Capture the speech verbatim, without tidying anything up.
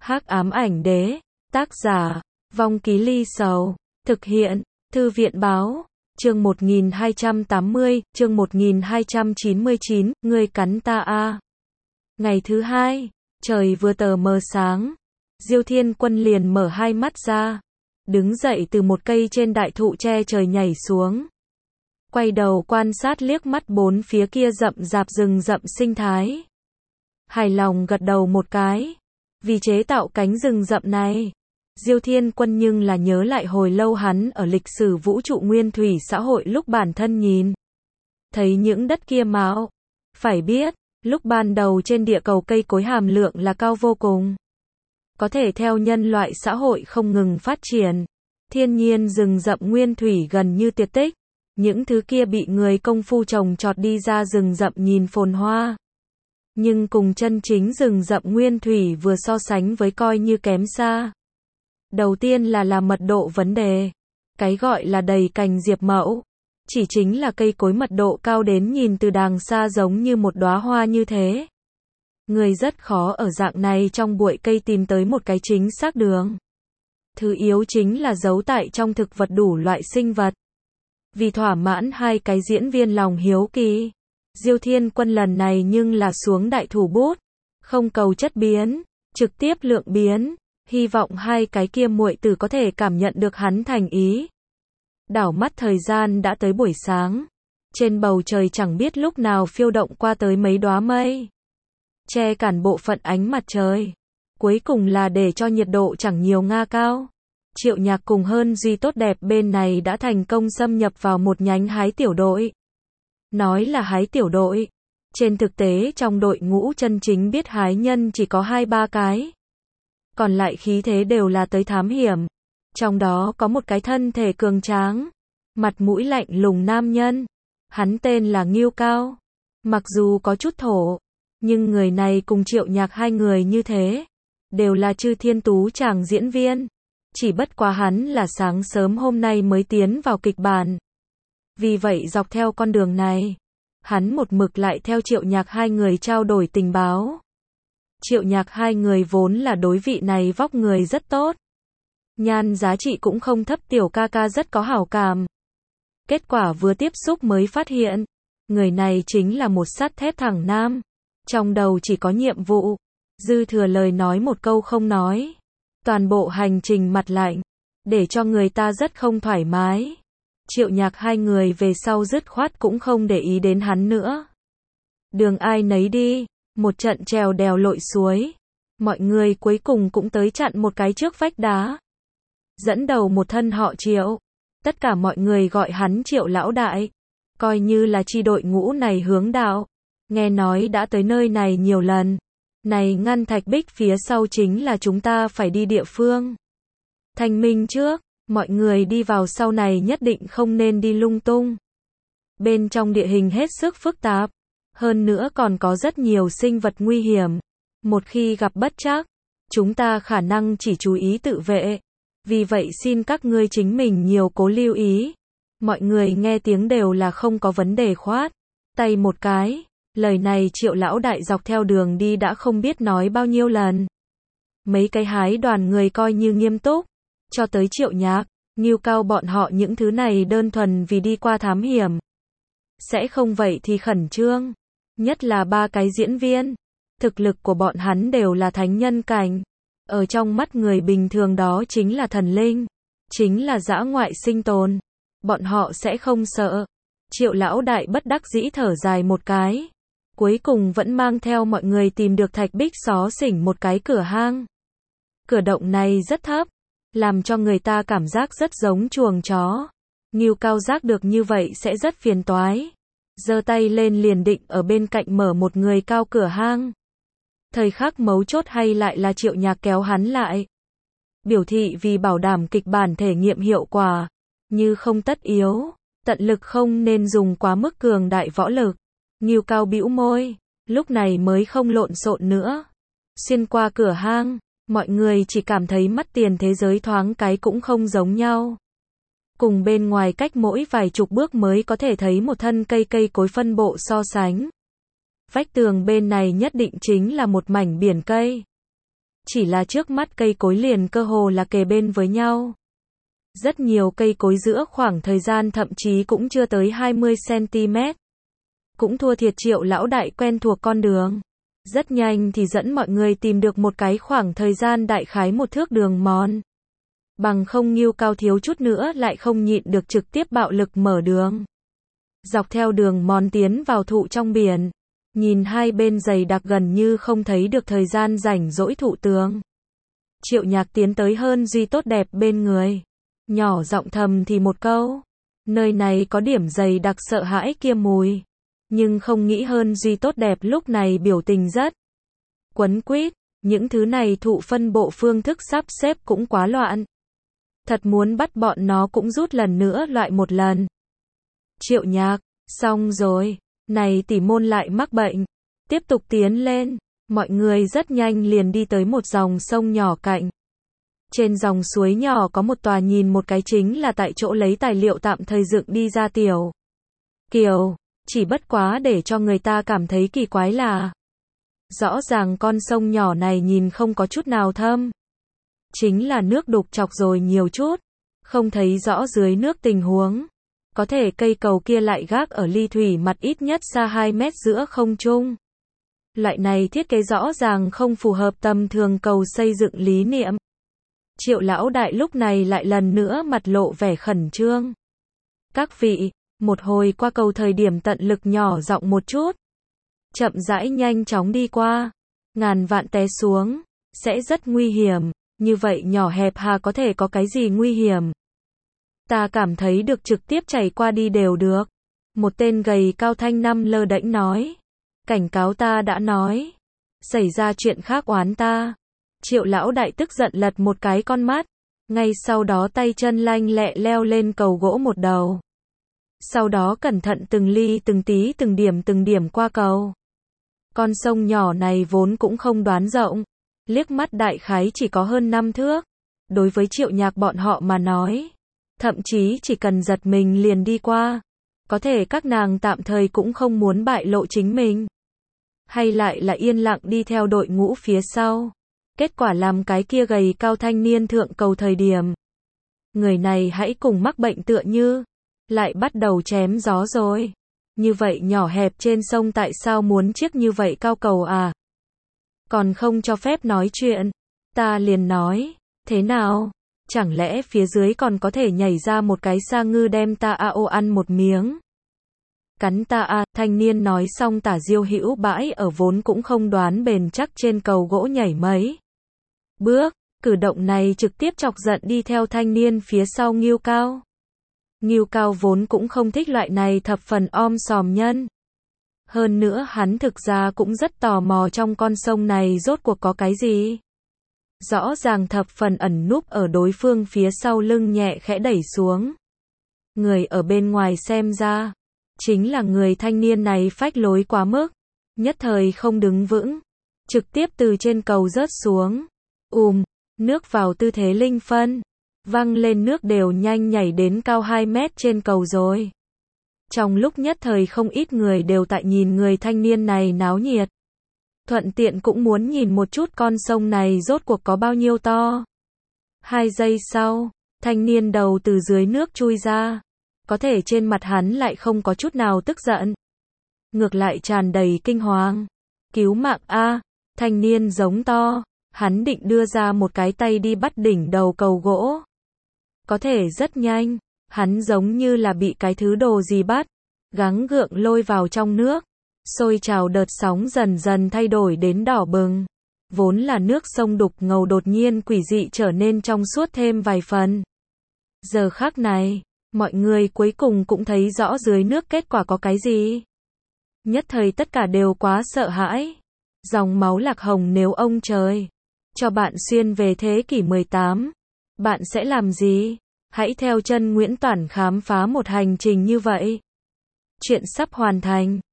Hắc ám ảnh đế, tác giả, Vong Ký Ly Sầu, thực hiện, Thư viện báo, chương một nghìn hai trăm tám mươi, chương một nghìn hai trăm chín mươi chín, ngươi cắn ta a. Ngày thứ hai, trời vừa tờ mờ sáng, Diêu Thiên Quân liền mở hai mắt ra, đứng dậy từ một cây trên đại thụ che trời nhảy xuống. Quay đầu quan sát liếc mắt bốn phía kia rậm rạp rừng rậm sinh thái. Hài lòng gật đầu một cái. Vì chế tạo cánh rừng rậm này, Diêu Thiên Quân nhưng là nhớ lại hồi lâu hắn ở lịch sử vũ trụ nguyên thủy xã hội lúc bản thân nhìn thấy những đất kia mạo. Phải biết, lúc ban đầu trên địa cầu cây cối hàm lượng là cao vô cùng. Có thể theo nhân loại xã hội không ngừng phát triển, thiên nhiên rừng rậm nguyên thủy gần như tuyệt tích. Những thứ kia bị người công phu trồng trọt đi ra rừng rậm nhìn phồn hoa, nhưng cùng chân chính rừng rậm nguyên thủy vừa so sánh với coi như kém xa. Đầu tiên là là mật độ vấn đề. Cái gọi là đầy cành diệp mẫu, chỉ chính là cây cối mật độ cao đến nhìn từ đàng xa giống như một đóa hoa như thế. Người rất khó ở dạng này trong bụi cây tìm tới một cái chính xác đường. Thứ yếu chính là giấu tại trong thực vật đủ loại sinh vật. Vì thỏa mãn hai cái diễn viên lòng hiếu kỳ, Diêu Thiên Quân lần này nhưng là xuống đại thủ bút, không cầu chất biến, trực tiếp lượng biến, hy vọng hai cái kia muội tử có thể cảm nhận được hắn thành ý. Đảo mắt thời gian đã tới buổi sáng, trên bầu trời chẳng biết lúc nào phiêu động qua tới mấy đóa mây, che cản bộ phận ánh mặt trời, cuối cùng là để cho nhiệt độ chẳng nhiều nga cao. Triệu Nhạc cùng hơn Duy tốt đẹp bên này đã thành công xâm nhập vào một nhánh hái tiểu đội. Nói là hái tiểu đội, trên thực tế trong đội ngũ chân chính biết hái nhân chỉ có hai ba cái. Còn lại khí thế đều là tới thám hiểm. Trong đó có một cái thân thể cường tráng, mặt mũi lạnh lùng nam nhân. Hắn tên là Ngưu Cao. Mặc dù có chút thổ, nhưng người này cùng Triệu Nhạc hai người như thế, đều là chư thiên tú chàng diễn viên. Chỉ bất quá hắn là sáng sớm hôm nay mới tiến vào kịch bản. Vì vậy dọc theo con đường này, hắn một mực lại theo Triệu Nhạc hai người trao đổi tình báo. Triệu Nhạc hai người vốn là đối vị này vóc người rất tốt, nhan giá trị cũng không thấp, tiểu ca ca rất có hảo cảm. Kết quả vừa tiếp xúc mới phát hiện, người này chính là một sắt thép thẳng nam, trong đầu chỉ có nhiệm vụ, dư thừa lời nói một câu không nói. Toàn bộ hành trình mặt lạnh, để cho người ta rất không thoải mái. Triệu Nhạc hai người về sau dứt khoát cũng không để ý đến hắn nữa. Đường ai nấy đi, một trận trèo đèo lội suối. Mọi người cuối cùng cũng tới chặn một cái trước vách đá. Dẫn đầu một thân họ Triệu. Tất cả mọi người gọi hắn Triệu lão đại. Coi như là chi đội ngũ này hướng đạo. Nghe nói đã tới nơi này nhiều lần. Này ngăn thạch bích phía sau chính là chúng ta phải đi địa phương. Thanh minh trước, mọi người đi vào sau này nhất định không nên đi lung tung. Bên trong địa hình hết sức phức tạp, hơn nữa còn có rất nhiều sinh vật nguy hiểm. Một khi gặp bất trắc, chúng ta khả năng chỉ chú ý tự vệ. Vì vậy xin các ngươi chính mình nhiều cố lưu ý. Mọi người nghe tiếng đều là không có vấn đề khoát tay một cái. Lời này Triệu lão đại dọc theo đường đi đã không biết nói bao nhiêu lần. Mấy cái hái đoàn người coi như nghiêm túc, cho tới Triệu Nhạc, Ngưu Cao bọn họ những thứ này đơn thuần vì đi qua thám hiểm. Sẽ không vậy thì khẩn trương, nhất là ba cái diễn viên, thực lực của bọn hắn đều là thánh nhân cảnh. Ở trong mắt người bình thường đó chính là thần linh, chính là dã ngoại sinh tồn. Bọn họ sẽ không sợ. Triệu lão đại bất đắc dĩ thở dài một cái. Cuối cùng vẫn mang theo mọi người tìm được thạch bích xó xỉnh một cái cửa hang. Cửa động này rất thấp, làm cho người ta cảm giác rất giống chuồng chó. Ngưu Cao giác được như vậy sẽ rất phiền toái. Giơ tay lên liền định ở bên cạnh mở một người cao cửa hang. Thời khắc mấu chốt hay lại là Triệu Nhạc kéo hắn lại. Biểu thị vì bảo đảm kịch bản thể nghiệm hiệu quả, như không tất yếu, tận lực không nên dùng quá mức cường đại võ lực. Ngưu Cao bĩu môi, lúc này mới không lộn xộn nữa. Xuyên qua cửa hang, mọi người chỉ cảm thấy mắt tiền thế giới thoáng cái cũng không giống nhau. Cùng bên ngoài cách mỗi vài chục bước mới có thể thấy một thân cây cây cối phân bộ so sánh. Vách tường bên này nhất định chính là một mảnh biển cây. chỉ là trước mắt cây cối liền cơ hồ là kề bên với nhau. Rất nhiều cây cối giữa khoảng thời gian thậm chí cũng chưa tới hai mươi xăng-ti-mét. Cũng thua thiệt Triệu lão đại quen thuộc con đường. Rất nhanh thì dẫn mọi người tìm được một cái khoảng thời gian đại khái một thước đường mòn. Bằng không Ngưu Cao thiếu chút nữa lại không nhịn được trực tiếp bạo lực mở đường. Dọc theo đường mòn tiến vào thụ trong biển. Nhìn hai bên dày đặc gần như không thấy được thời gian rảnh rỗi thụ tường. Triệu Nhạc tiến tới hơn Duy tốt đẹp bên người. Nhỏ giọng thầm thì một câu. Nơi này có điểm dày đặc sợ hãi kia mùi. Nhưng không nghĩ hơn Duy tốt đẹp lúc này biểu tình rất quấn quýt. Những thứ này thụ phân bộ phương thức sắp xếp cũng quá loạn. Thật muốn bắt bọn nó cũng rút lần nữa loại một lần. Triệu Nhạc, xong rồi. Này tỷ môn lại mắc bệnh. Tiếp tục tiến lên. Mọi người rất nhanh liền đi tới một dòng sông nhỏ cạnh. Trên dòng suối nhỏ có một tòa nhìn một cái chính là tại chỗ lấy tài liệu tạm thời dựng đi ra tiểu kiều. Chỉ bất quá để cho người ta cảm thấy kỳ quái là rõ ràng con sông nhỏ này nhìn không có chút nào thâm. Chính là nước đục chọc rồi nhiều chút. Không thấy rõ dưới nước tình huống. Có thể cây cầu kia lại gác ở ly thủy mặt ít nhất xa hai mét giữa không trung. Loại này thiết kế rõ ràng không phù hợp tầm thường cầu xây dựng lý niệm. Triệu lão đại lúc này lại lần nữa mặt lộ vẻ khẩn trương. Các vị, một hồi qua cầu thời điểm tận lực nhỏ giọng một chút. Chậm rãi nhanh chóng đi qua. Ngàn vạn té xuống. Sẽ rất nguy hiểm. Như vậy nhỏ hẹp hà có thể có cái gì nguy hiểm. Ta cảm thấy được trực tiếp chảy qua đi đều được. Một tên gầy cao thanh năm lơ đễnh nói. Cảnh cáo ta đã nói. Xảy ra chuyện khác oán ta. Triệu lão đại tức giận lật một cái con mắt. Ngay sau đó tay chân lanh lẹ leo lên cầu gỗ một đầu. Sau đó cẩn thận từng ly từng tí từng điểm từng điểm qua cầu. Con sông nhỏ này vốn cũng không đoán rộng. Liếc mắt đại khái chỉ có hơn năm thước. Đối với Triệu Nhạc bọn họ mà nói. Thậm chí chỉ cần giật mình liền đi qua. Có thể các nàng tạm thời cũng không muốn bại lộ chính mình. Hay lại là yên lặng đi theo đội ngũ phía sau. Kết quả làm cái kia gầy cao thanh niên thượng cầu thời điểm. Người này hãy cùng mắc bệnh tựa như. Lại bắt đầu chém gió rồi. Như vậy nhỏ hẹp trên sông tại sao muốn chiếc như vậy cao cầu à? Còn không cho phép nói chuyện. Ta liền nói. Thế nào? Chẳng lẽ phía dưới còn có thể nhảy ra một cái sa ngư đem ta a ô ăn một miếng? Cắn ta a, thanh niên nói xong tả diêu hữu bãi ở vốn cũng không đoán bền chắc trên cầu gỗ nhảy mấy bước, cử động này trực tiếp chọc giận đi theo thanh niên phía sau Ngưu Cao. Ngưu Cao vốn cũng không thích loại này thập phần om sòm nhân. Hơn nữa hắn thực ra cũng rất tò mò trong con sông này rốt cuộc có cái gì. Rõ ràng thập phần ẩn núp ở đối phương phía sau lưng nhẹ khẽ đẩy xuống. Người ở bên ngoài xem ra, chính là người thanh niên này phách lối quá mức. Nhất thời không đứng vững. Trực tiếp từ trên cầu rớt xuống. Ùm, nước vào tư thế linh phân. Văng lên nước đều nhanh nhảy đến cao hai mét trên cầu rồi. Trong lúc nhất thời không ít người đều tại nhìn người thanh niên này náo nhiệt. Thuận tiện cũng muốn nhìn một chút con sông này rốt cuộc có bao nhiêu to. Hai giây sau, thanh niên đầu từ dưới nước chui ra. Có thể trên mặt hắn lại không có chút nào tức giận. Ngược lại tràn đầy kinh hoàng. Cứu mạng a, thanh niên giống to. Hắn định đưa ra một cái tay đi bắt đỉnh đầu cầu gỗ. Có thể rất nhanh. Hắn giống như là bị cái thứ đồ gì bắt. Gắng gượng lôi vào trong nước. Sôi trào đợt sóng dần dần thay đổi đến đỏ bừng. Vốn là nước sông đục ngầu đột nhiên quỷ dị trở nên trong suốt thêm vài phần. Giờ khắc này, mọi người cuối cùng cũng thấy rõ dưới nước kết quả có cái gì. Nhất thời tất cả đều quá sợ hãi. Dòng máu lạc hồng nếu ông trời cho bạn xuyên về thế kỷ mười tám, bạn sẽ làm gì? Hãy theo chân Nguyễn Toản khám phá một hành trình như vậy. Chuyện sắp hoàn thành.